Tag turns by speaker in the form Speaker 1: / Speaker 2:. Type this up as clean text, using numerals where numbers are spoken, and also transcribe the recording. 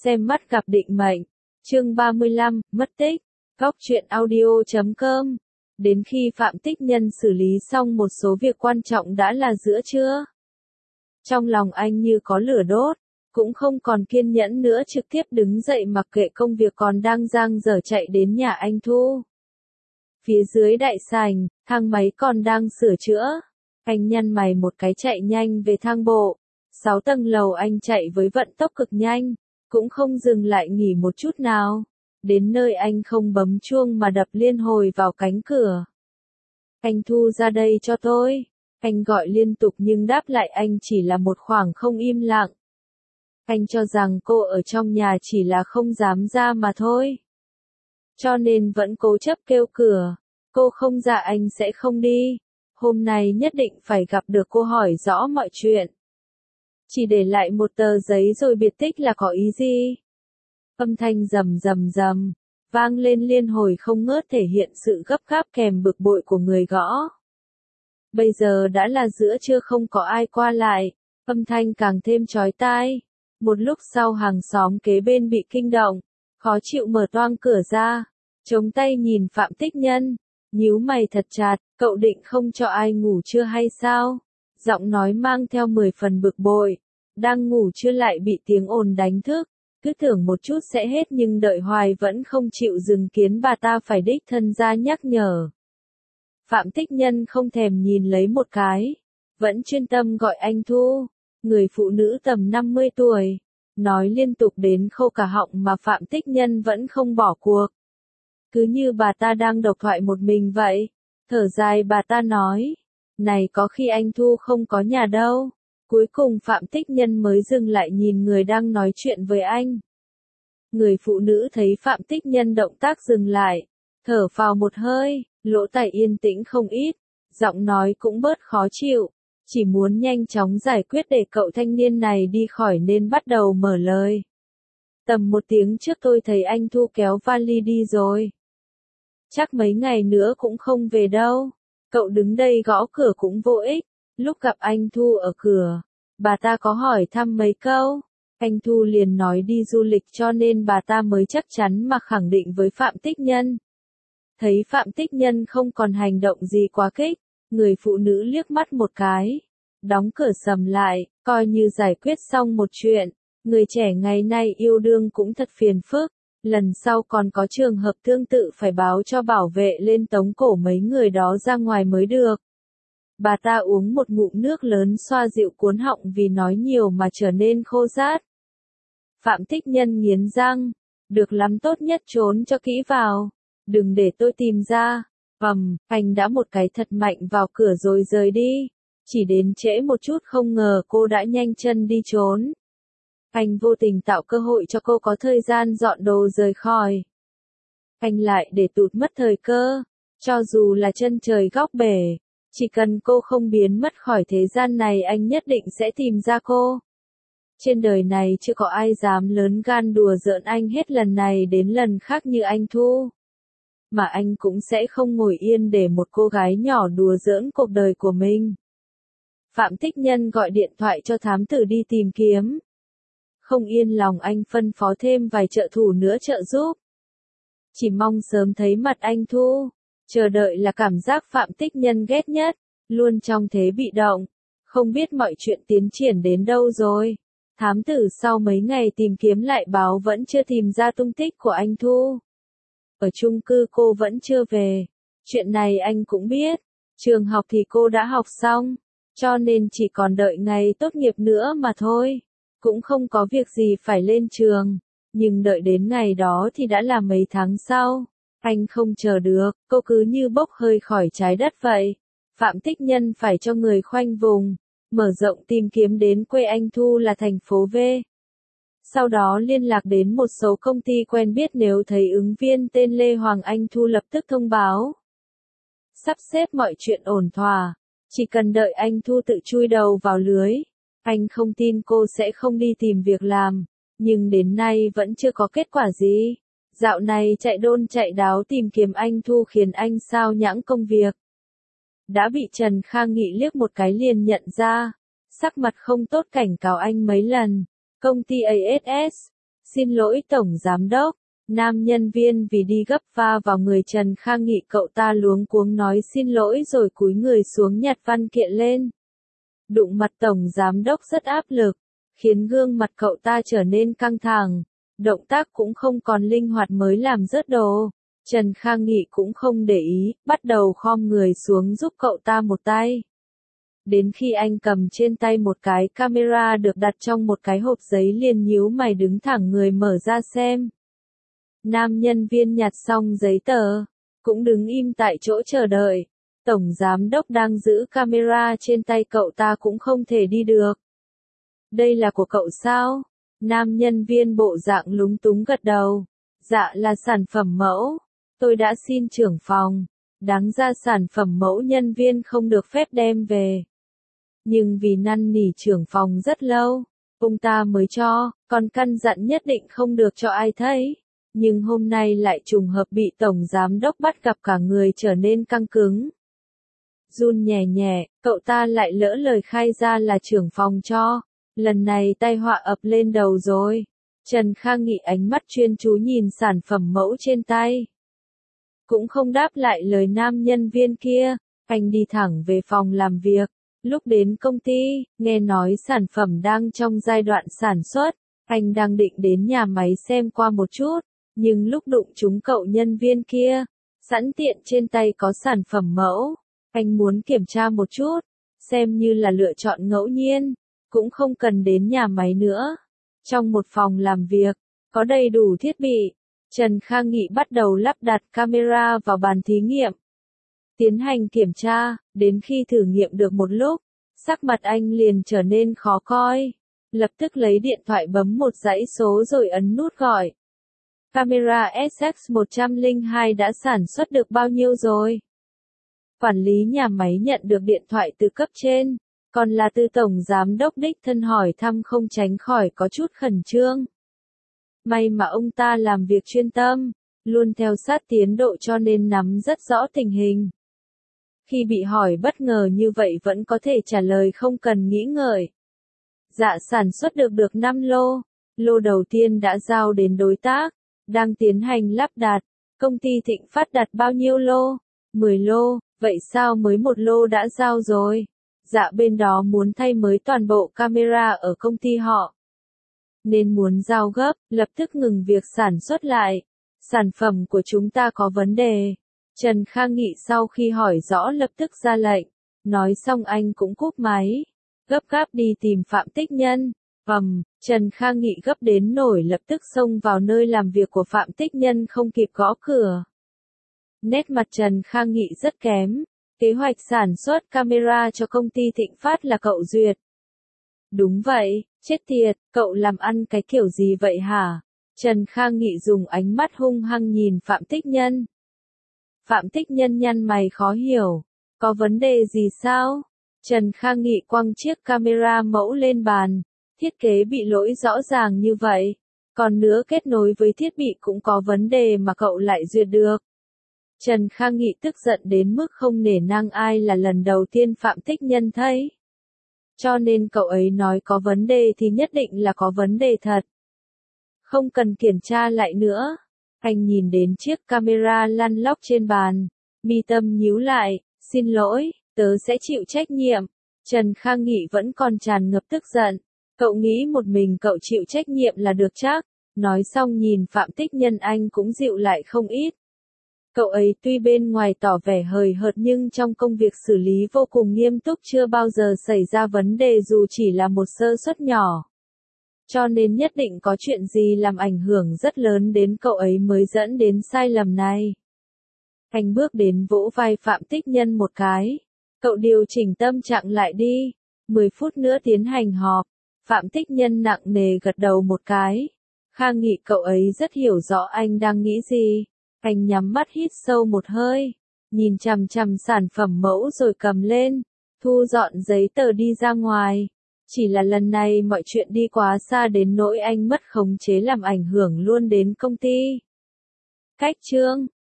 Speaker 1: Xem mắt gặp định mệnh. Chương 35, mất tích. Góc truyện audio.com. Đến khi Phạm Tích Nhân xử lý xong một số việc quan trọng đã là giữa trưa. Trong lòng anh như có lửa đốt, cũng không còn kiên nhẫn nữa, trực tiếp đứng dậy mặc kệ công việc còn đang dang dở chạy đến nhà anh Thu. Phía dưới đại sảnh, thang máy còn đang sửa chữa. Anh nhăn mày một cái chạy nhanh về thang bộ. 6 tầng lầu anh chạy với vận tốc cực nhanh, cũng không dừng lại nghỉ một chút nào. Đến nơi anh không bấm chuông mà đập liên hồi vào cánh cửa. Anh Thu ra đây cho tôi. Anh gọi liên tục nhưng đáp lại anh chỉ là một khoảng không im lặng. Anh cho rằng cô ở trong nhà chỉ là không dám ra mà thôi. Cho nên vẫn cố chấp kêu cửa. Cô không ra anh sẽ không đi. Hôm nay nhất định phải gặp được cô hỏi rõ mọi chuyện. Chỉ để lại một tờ giấy rồi biệt tích là có ý gì? Âm thanh rầm rầm rầm, vang lên liên hồi không ngớt, thể hiện sự gấp gáp kèm bực bội của người gõ. Bây giờ đã là giữa trưa, không có ai qua lại, âm thanh càng thêm chói tai. Một lúc sau hàng xóm kế bên bị kinh động, khó chịu mở toang cửa ra, chống tay nhìn Phạm Tích Nhân, nhíu mày thật chặt, cậu định không cho ai ngủ trưa hay sao? Giọng nói mang theo 10 phần bực bội, đang ngủ trưa lại bị tiếng ồn đánh thức, cứ tưởng một chút sẽ hết nhưng đợi hoài vẫn không chịu dừng, khiến bà ta phải đích thân ra nhắc nhở. Phạm Tích Nhân không thèm nhìn lấy một cái, vẫn chuyên tâm gọi anh Thu, người phụ nữ tầm 50 tuổi, nói liên tục đến khô cả họng mà Phạm Tích Nhân vẫn không bỏ cuộc. Cứ như bà ta đang độc thoại một mình vậy. Thở dài bà ta nói, này có khi anh Thu không có nhà đâu. Cuối cùng Phạm Tích Nhân mới dừng lại nhìn người đang nói chuyện với anh. Người phụ nữ thấy Phạm Tích Nhân động tác dừng lại, thở phào một hơi, lỗ tai yên tĩnh không ít, giọng nói cũng bớt khó chịu, chỉ muốn nhanh chóng giải quyết để cậu thanh niên này đi khỏi nên bắt đầu mở lời. Tầm 1 tiếng trước tôi thấy anh Thu kéo vali đi rồi. Chắc mấy ngày nữa cũng không về đâu. Cậu đứng đây gõ cửa cũng vô ích. Lúc gặp anh Thu ở cửa, bà ta có hỏi thăm mấy câu. Anh Thu liền nói đi du lịch, cho nên bà ta mới chắc chắn mà khẳng định với Phạm Tích Nhân. Thấy Phạm Tích Nhân không còn hành động gì quá kích, người phụ nữ liếc mắt một cái, đóng cửa sầm lại, coi như giải quyết xong một chuyện. Người trẻ ngày nay yêu đương cũng thật phiền phức, lần sau còn có trường hợp tương tự phải báo cho bảo vệ lên tống cổ mấy người đó ra ngoài mới được. Bà ta uống một ngụm nước lớn xoa dịu cuốn họng vì nói nhiều mà trở nên khô rát. Phạm Tích Nhân nghiến răng, được lắm, tốt nhất trốn cho kỹ vào, đừng để tôi tìm ra. Anh đã một cái thật mạnh vào cửa rồi rời đi, chỉ đến trễ một chút không ngờ cô đã nhanh chân đi trốn. Anh vô tình tạo cơ hội cho cô có thời gian dọn đồ rời khỏi. Anh lại để tụt mất thời cơ, cho dù là chân trời góc bể, chỉ cần cô không biến mất khỏi thế gian này anh nhất định sẽ tìm ra cô. Trên đời này chưa có ai dám lớn gan đùa giỡn anh hết lần này đến lần khác như anh Thu. Mà anh cũng sẽ không ngồi yên để một cô gái nhỏ đùa giỡn cuộc đời của mình. Phạm Tích Nhân gọi điện thoại cho thám tử đi tìm kiếm. Không yên lòng anh phân phó thêm vài trợ thủ nữa trợ giúp. Chỉ mong sớm thấy mặt anh Thu. Chờ đợi là cảm giác Phạm Tích Nhân ghét nhất, luôn trong thế bị động, không biết mọi chuyện tiến triển đến đâu rồi. Thám tử sau mấy ngày tìm kiếm lại báo vẫn chưa tìm ra tung tích của anh Thu. Ở chung cư cô vẫn chưa về. Chuyện này anh cũng biết. Trường học thì cô đã học xong, cho nên chỉ còn đợi ngày tốt nghiệp nữa mà thôi. Cũng không có việc gì phải lên trường. Nhưng đợi đến ngày đó thì đã là mấy tháng sau. Anh không chờ được, cô cứ như bốc hơi khỏi trái đất vậy. Phạm Tích Nhân phải cho người khoanh vùng, mở rộng tìm kiếm đến quê anh Thu là thành phố V. Sau đó liên lạc đến một số công ty quen biết, nếu thấy ứng viên tên Lê Hoàng Anh Thu lập tức thông báo. Sắp xếp mọi chuyện ổn thỏa, chỉ cần đợi anh Thu tự chui đầu vào lưới. Anh không tin cô sẽ không đi tìm việc làm, nhưng đến nay vẫn chưa có kết quả gì. Dạo này chạy đôn chạy đáo tìm kiếm anh Thu khiến anh sao nhãng công việc. Đã bị Trần Khang Nghị liếc một cái liền nhận ra, sắc mặt không tốt cảnh cáo anh mấy lần. Công ty ASS, Xin lỗi Tổng Giám Đốc. Nam nhân viên vì đi gấp va vào người Trần Khang Nghị, cậu ta luống cuống nói xin lỗi rồi cúi người xuống nhặt văn kiện lên. Đụng mặt Tổng Giám Đốc rất áp lực, khiến gương mặt cậu ta trở nên căng thẳng, động tác cũng không còn linh hoạt mới làm rớt đồ. Trần Khang Nghị cũng không để ý, bắt đầu khom người xuống giúp cậu ta một tay. Đến khi anh cầm trên tay một cái camera được đặt trong một cái hộp giấy liền nhíu mày đứng thẳng người mở ra xem. Nam nhân viên nhặt xong giấy tờ, cũng đứng im tại chỗ chờ đợi. Tổng Giám Đốc đang giữ camera trên tay cậu ta cũng không thể đi được. Đây là của cậu sao? Nam nhân viên bộ dạng lúng túng gật đầu. Dạ là sản phẩm mẫu. Tôi đã xin trưởng phòng. Đáng ra sản phẩm mẫu nhân viên không được phép đem về. Nhưng vì năn nỉ trưởng phòng rất lâu, ông ta mới cho, còn căn dặn nhất định không được cho ai thấy. Nhưng hôm nay lại trùng hợp bị Tổng Giám Đốc bắt gặp cả người trở nên căng cứng. Run nhẹ nhẹ, cậu ta lại lỡ lời khai ra là trưởng phòng cho. Lần này tai họa ập lên đầu rồi. Trần Khang Nghị ánh mắt chuyên chú nhìn sản phẩm mẫu trên tay. Cũng không đáp lại lời nam nhân viên kia, anh đi thẳng về phòng làm việc. Lúc đến công ty, nghe nói sản phẩm đang trong giai đoạn sản xuất, anh đang định đến nhà máy xem qua một chút, nhưng lúc đụng trúng cậu nhân viên kia, sẵn tiện trên tay có sản phẩm mẫu, anh muốn kiểm tra một chút, xem như là lựa chọn ngẫu nhiên, cũng không cần đến nhà máy nữa. Trong một phòng làm việc, có đầy đủ thiết bị, Trần Khang Nghị bắt đầu lắp đặt camera vào bàn thí nghiệm. Tiến hành kiểm tra, đến khi thử nghiệm được một lúc, sắc mặt anh liền trở nên khó coi. Lập tức lấy điện thoại bấm một dãy số rồi ấn nút gọi. Camera SX102 đã sản xuất được bao nhiêu rồi? Quản lý nhà máy nhận được điện thoại từ cấp trên, còn là từ Tổng Giám Đốc đích thân hỏi thăm không tránh khỏi có chút khẩn trương. May mà ông ta làm việc chuyên tâm, luôn theo sát tiến độ cho nên nắm rất rõ tình hình. Khi bị hỏi bất ngờ như vậy vẫn có thể trả lời không cần nghĩ ngợi. Dạ sản xuất được 5 lô. Lô đầu tiên đã giao đến đối tác, đang tiến hành lắp đặt. Công ty Thịnh Phát đặt bao nhiêu lô? 10 lô, vậy sao mới một lô đã giao rồi? Dạ bên đó muốn thay mới toàn bộ camera ở công ty họ. Nên muốn giao gấp, lập tức ngừng việc sản xuất lại. Sản phẩm của chúng ta có vấn đề. Trần Khang Nghị sau khi hỏi rõ lập tức ra lệnh. Nói xong anh cũng cúp máy. Gấp gáp đi tìm Phạm Tích Nhân. Trần Khang Nghị gấp đến nổi lập tức xông vào nơi làm việc của Phạm Tích Nhân không kịp gõ cửa. Nét mặt Trần Khang Nghị rất kém. Kế hoạch sản xuất camera cho công ty Thịnh Phát là cậu duyệt. Đúng vậy, chết tiệt, cậu làm ăn cái kiểu gì vậy hả? Trần Khang Nghị dùng ánh mắt hung hăng nhìn Phạm Tích Nhân. Phạm Tích Nhân nhăn mày khó hiểu. Có vấn đề gì sao? Trần Khang Nghị quăng chiếc camera mẫu lên bàn. Thiết kế bị lỗi rõ ràng như vậy. Còn nữa kết nối với thiết bị cũng có vấn đề mà cậu lại duyệt được. Trần Khang Nghị tức giận đến mức không nể nang ai là lần đầu tiên Phạm Tích Nhân thấy. Cho nên cậu ấy nói có vấn đề thì nhất định là có vấn đề thật. Không cần kiểm tra lại nữa. Anh nhìn đến chiếc camera lăn lóc trên bàn. Mi tâm nhíu lại, xin lỗi, tớ sẽ chịu trách nhiệm. Trần Khang Nghị vẫn còn tràn ngập tức giận. Cậu nghĩ một mình cậu chịu trách nhiệm là được chắc. Nói xong nhìn Phạm Tích Nhân anh cũng dịu lại không ít. Cậu ấy tuy bên ngoài tỏ vẻ hời hợt nhưng trong công việc xử lý vô cùng nghiêm túc, chưa bao giờ xảy ra vấn đề dù chỉ là một sơ suất nhỏ. Cho nên nhất định có chuyện gì làm ảnh hưởng rất lớn đến cậu ấy mới dẫn đến sai lầm này. Anh bước đến vỗ vai Phạm Tích Nhân một cái. Cậu điều chỉnh tâm trạng lại đi. 10 phút nữa tiến hành họp. Phạm Tích Nhân nặng nề gật đầu một cái. Khang Nghị cậu ấy rất hiểu rõ anh đang nghĩ gì. Anh nhắm mắt hít sâu một hơi. Nhìn chằm chằm sản phẩm mẫu rồi cầm lên. Thu dọn giấy tờ đi ra ngoài. Chỉ là lần này mọi chuyện đi quá xa đến nỗi anh mất khống chế làm ảnh hưởng luôn đến công ty. Cách chương